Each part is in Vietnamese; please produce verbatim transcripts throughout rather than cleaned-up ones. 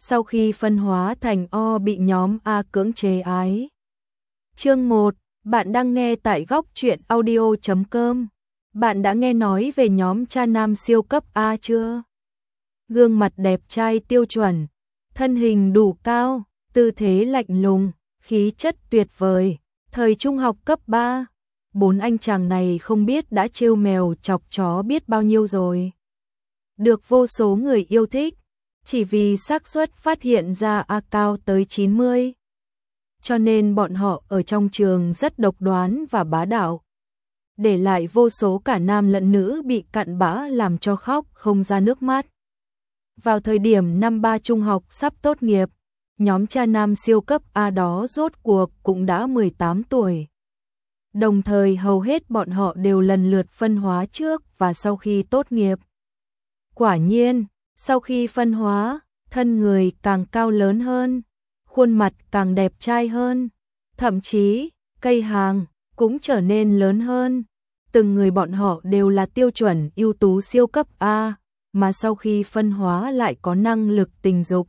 sau khi phân hóa thành O bị nhóm A cưỡng chế ái. Chương một, bạn đang nghe tại góc truyện audio chấm com. Bạn đã nghe nói về nhóm cha nam siêu cấp A chưa? Gương mặt đẹp trai tiêu chuẩn, thân hình đủ cao, tư thế lạnh lùng, khí chất tuyệt vời. Thời trung học cấp ba, bốn anh chàng này không biết đã trêu mèo chọc chó biết bao nhiêu rồi. Được vô số người yêu thích, chỉ vì xác suất phát hiện ra A cao tới chín mươi. Cho nên bọn họ ở trong trường rất độc đoán và bá đạo, để lại vô số cả nam lẫn nữ bị cặn bã làm cho khóc không ra nước mắt. Vào thời điểm năm ba trung học sắp tốt nghiệp, nhóm cha nam siêu cấp A đó rốt cuộc cũng đã mười tám tuổi. Đồng thời hầu hết bọn họ đều lần lượt phân hóa trước và sau khi tốt nghiệp. Quả nhiên, sau khi phân hóa, thân người càng cao lớn hơn, khuôn mặt càng đẹp trai hơn, thậm chí, cây hàng cũng trở nên lớn hơn. Từng người bọn họ đều là tiêu chuẩn ưu tú siêu cấp A, mà sau khi phân hóa lại có năng lực tình dục.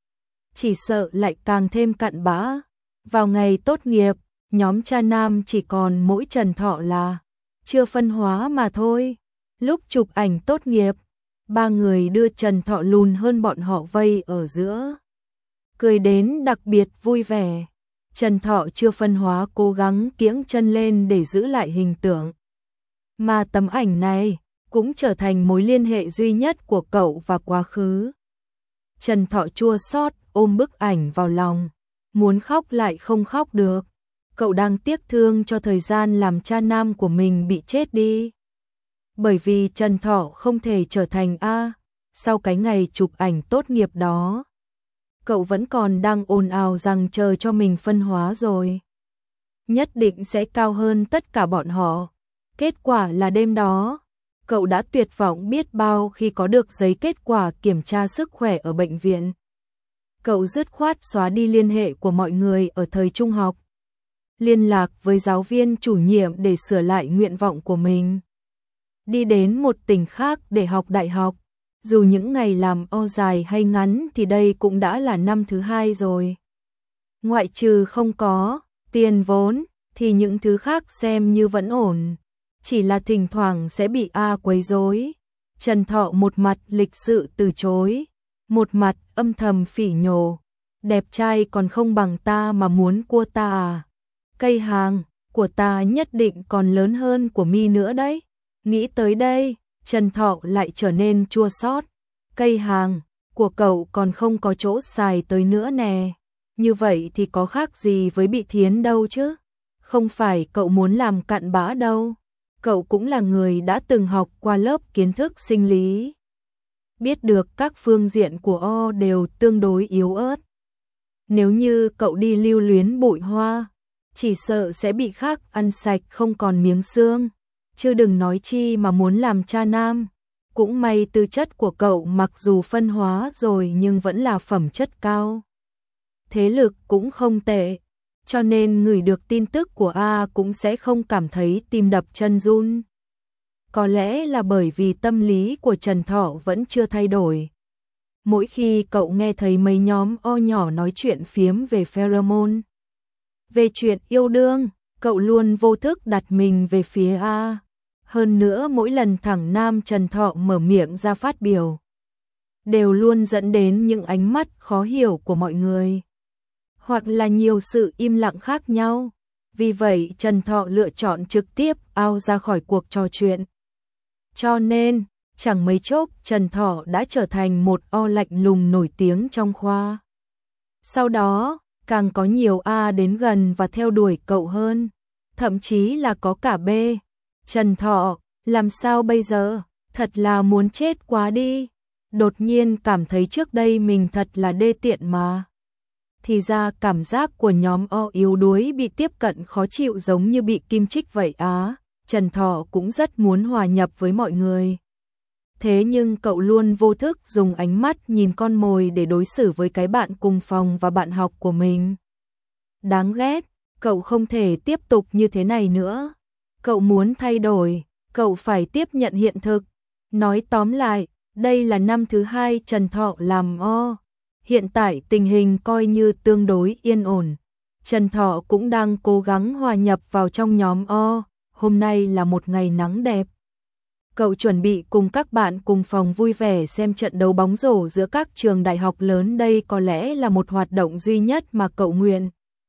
Chỉ sợ lại càng thêm cặn bã. Vào ngày tốt nghiệp, nhóm cha nam chỉ còn mỗi Trần Thọ là chưa phân hóa mà thôi. Lúc chụp ảnh tốt nghiệp, ba người đưa Trần Thọ lùn hơn bọn họ vây ở giữa, cười đến đặc biệt vui vẻ. Trần Thọ chưa phân hóa cố gắng kiễng chân lên để giữ lại hình tượng. Mà tấm ảnh này cũng trở thành mối liên hệ duy nhất của cậu và quá khứ. Trần Thọ chua xót ôm bức ảnh vào lòng, muốn khóc lại không khóc được. Cậu đang tiếc thương cho thời gian làm cha nam của mình bị chết đi. Bởi vì Trần Thọ không thể trở thành A, sau cái ngày chụp ảnh tốt nghiệp đó. Cậu vẫn còn đang ồn ào rằng chờ cho mình phân hóa rồi, nhất định sẽ cao hơn tất cả bọn họ. Kết quả là đêm đó, cậu đã tuyệt vọng biết bao khi có được giấy kết quả kiểm tra sức khỏe ở bệnh viện. Cậu dứt khoát xóa đi liên hệ của mọi người ở thời trung học, liên lạc với giáo viên chủ nhiệm để sửa lại nguyện vọng của mình. Đi đến một tỉnh khác để học đại học, dù những ngày làm o dài hay ngắn thì đây cũng đã là năm thứ hai rồi. Ngoại trừ không có tiền vốn thì những thứ khác xem như vẫn ổn, chỉ là thỉnh thoảng sẽ bị A quấy rối. Trần Thọ một mặt lịch sự từ chối, một mặt âm thầm phỉ nhổ, đẹp trai còn không bằng ta mà muốn cua ta à? Cây hàng của ta nhất định còn lớn hơn của mi nữa đấy. Nghĩ tới đây, Trần Thọ lại trở nên chua xót. Cây hàng của cậu còn không có chỗ xài tới nữa nè. Như vậy thì có khác gì với bị thiến đâu chứ? Không phải cậu muốn làm cặn bã đâu. Cậu cũng là người đã từng học qua lớp kiến thức sinh lý, biết được các phương diện của O đều tương đối yếu ớt. Nếu như cậu đi lưu luyến bụi hoa, chỉ sợ sẽ bị khác ăn sạch không còn miếng xương, chứ đừng nói chi mà muốn làm cha nam. Cũng may tư chất của cậu mặc dù phân hóa rồi nhưng vẫn là phẩm chất cao. Thế lực cũng không tệ, cho nên người được tin tức của A cũng sẽ không cảm thấy tim đập chân run. Có lẽ là bởi vì tâm lý của Trần Thọ vẫn chưa thay đổi. Mỗi khi cậu nghe thấy mấy nhóm O nhỏ nói chuyện phiếm về pheromone, về chuyện yêu đương, cậu luôn vô thức đặt mình về phía A. Hơn nữa mỗi lần thẳng nam Trần Thọ mở miệng ra phát biểu, đều luôn dẫn đến những ánh mắt khó hiểu của mọi người, hoặc là nhiều sự im lặng khác nhau. Vì vậy Trần Thọ lựa chọn trực tiếp out ra khỏi cuộc trò chuyện. Cho nên, chẳng mấy chốc Trần Thọ đã trở thành một O lạnh lùng nổi tiếng trong khoa. Sau đó, càng có nhiều A đến gần và theo đuổi cậu hơn, thậm chí là có cả B. Trần Thọ, làm sao bây giờ? Thật là muốn chết quá đi. Đột nhiên cảm thấy trước đây mình thật là đê tiện mà. Thì ra cảm giác của nhóm O yếu đuối bị tiếp cận khó chịu giống như bị kim chích vậy á. Trần Thọ cũng rất muốn hòa nhập với mọi người. Thế nhưng cậu luôn vô thức dùng ánh mắt nhìn con mồi để đối xử với cái bạn cùng phòng và bạn học của mình. Đáng ghét, cậu không thể tiếp tục như thế này nữa. Cậu muốn thay đổi, cậu phải tiếp nhận hiện thực. Nói tóm lại, đây là năm thứ hai Trần Thọ làm O. Hiện tại tình hình coi như tương đối yên ổn. Trần Thọ cũng đang cố gắng hòa nhập vào trong nhóm O. Hôm nay là một ngày nắng đẹp. Cậu chuẩn bị cùng các bạn cùng phòng vui vẻ xem trận đấu bóng rổ giữa các trường đại học lớn. Đây có lẽ là một hoạt động duy nhất mà cậu nguyện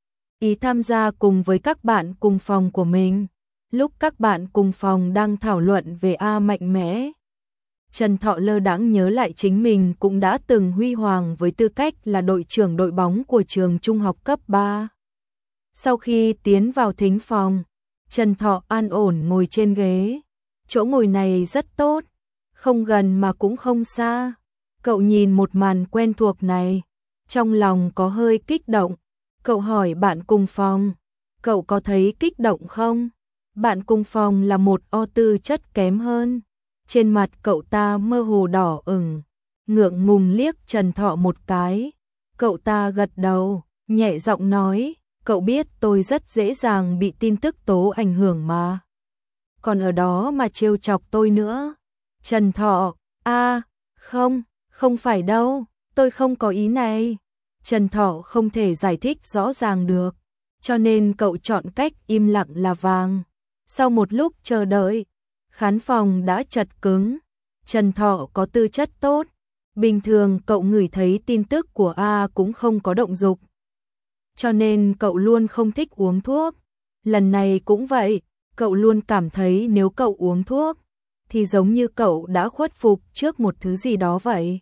ý tham gia cùng với các bạn cùng phòng của mình. Lúc các bạn cùng phòng đang thảo luận về A mạnh mẽ, Trần Thọ lơ đãng nhớ lại chính mình cũng đã từng huy hoàng với tư cách là đội trưởng đội bóng của trường trung học cấp ba. Sau khi tiến vào thính phòng, Trần Thọ an ổn ngồi trên ghế. Chỗ ngồi này rất tốt, không gần mà cũng không xa. Cậu nhìn một màn quen thuộc này, trong lòng có hơi kích động. Cậu hỏi bạn cùng phòng, cậu có thấy kích động không? Bạn cùng phòng là một O tư chất kém hơn. Trên mặt cậu ta mơ hồ đỏ ửng, ngượng ngùng liếc Trần Thọ một cái. Cậu ta gật đầu, nhẹ giọng nói, cậu biết tôi rất dễ dàng bị tin tức tố ảnh hưởng mà. Còn ở đó mà trêu chọc tôi nữa. Trần Thọ, a, không, không phải đâu, tôi không có ý này. Trần Thọ không thể giải thích rõ ràng được, cho nên cậu chọn cách im lặng là vàng. Sau một lúc chờ đợi, khán phòng đã chật cứng. Trần Thọ có tư chất tốt, bình thường cậu ngửi thấy tin tức của A cũng không có động dục. Cho nên cậu luôn không thích uống thuốc. Lần này cũng vậy, cậu luôn cảm thấy nếu cậu uống thuốc, thì giống như cậu đã khuất phục trước một thứ gì đó vậy.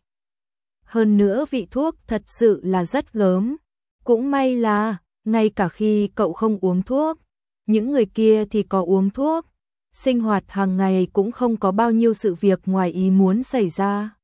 Hơn nữa vị thuốc thật sự là rất gớm. Cũng may là, ngay cả khi cậu không uống thuốc, những người kia thì có uống thuốc. Sinh hoạt hàng ngày cũng không có bao nhiêu sự việc ngoài ý muốn xảy ra.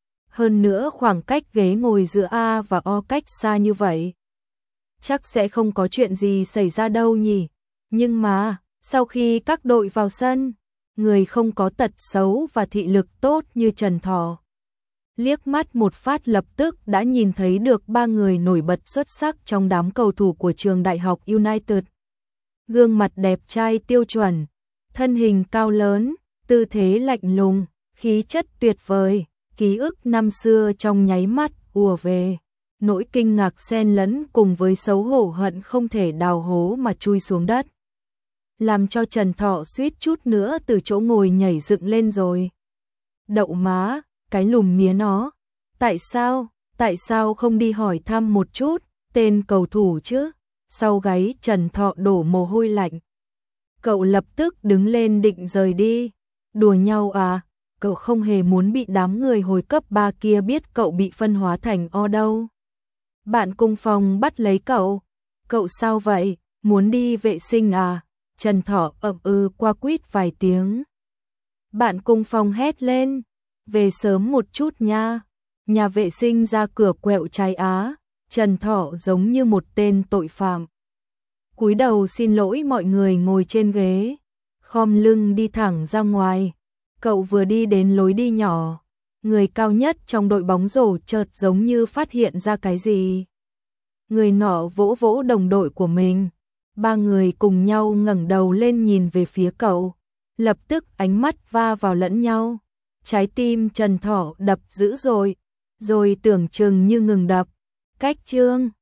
Hơn nữa khoảng cách ghế ngồi giữa A và O cách xa như vậy, chắc sẽ không có chuyện gì xảy ra đâu nhỉ. Nhưng mà, sau khi các đội vào sân, người không có tật xấu và thị lực tốt như Trần Thọ, liếc mắt một phát lập tức đã nhìn thấy được ba người nổi bật xuất sắc trong đám cầu thủ của trường Đại học United. Gương mặt đẹp trai tiêu chuẩn, thân hình cao lớn, tư thế lạnh lùng, khí chất tuyệt vời, ký ức năm xưa trong nháy mắt ùa về. Nỗi kinh ngạc xen lẫn cùng với xấu hổ hận không thể đào hố mà chui xuống đất, làm cho Trần Thọ suýt chút nữa từ chỗ ngồi nhảy dựng lên rồi. Đậu má, cái lùm mía nó, tại sao, tại sao không đi hỏi thăm một chút tên cầu thủ chứ? Sau gáy Trần Thọ đổ mồ hôi lạnh. Cậu lập tức đứng lên định rời đi. Đùa nhau à? Cậu không hề muốn bị đám người hồi cấp ba kia biết cậu bị phân hóa thành O đâu. Bạn cùng phòng bắt lấy cậu. Cậu sao vậy? Muốn đi vệ sinh à? Trần Thọ ậm ừ qua quýt vài tiếng. Bạn cùng phòng hét lên, về sớm một chút nha. Nhà vệ sinh ra cửa quẹo trái á. Trần Thọ giống như một tên tội phạm, cúi đầu xin lỗi mọi người ngồi trên ghế, khom lưng đi thẳng ra ngoài. Cậu vừa đi đến lối đi nhỏ, người cao nhất trong đội bóng rổ chợt giống như phát hiện ra cái gì. Người nọ vỗ vỗ đồng đội của mình. Ba người cùng nhau ngẩng đầu lên nhìn về phía cậu. Lập tức ánh mắt va vào lẫn nhau. Trái tim Trần Thọ đập dữ dội, rồi tưởng chừng như ngừng đập. Cách chương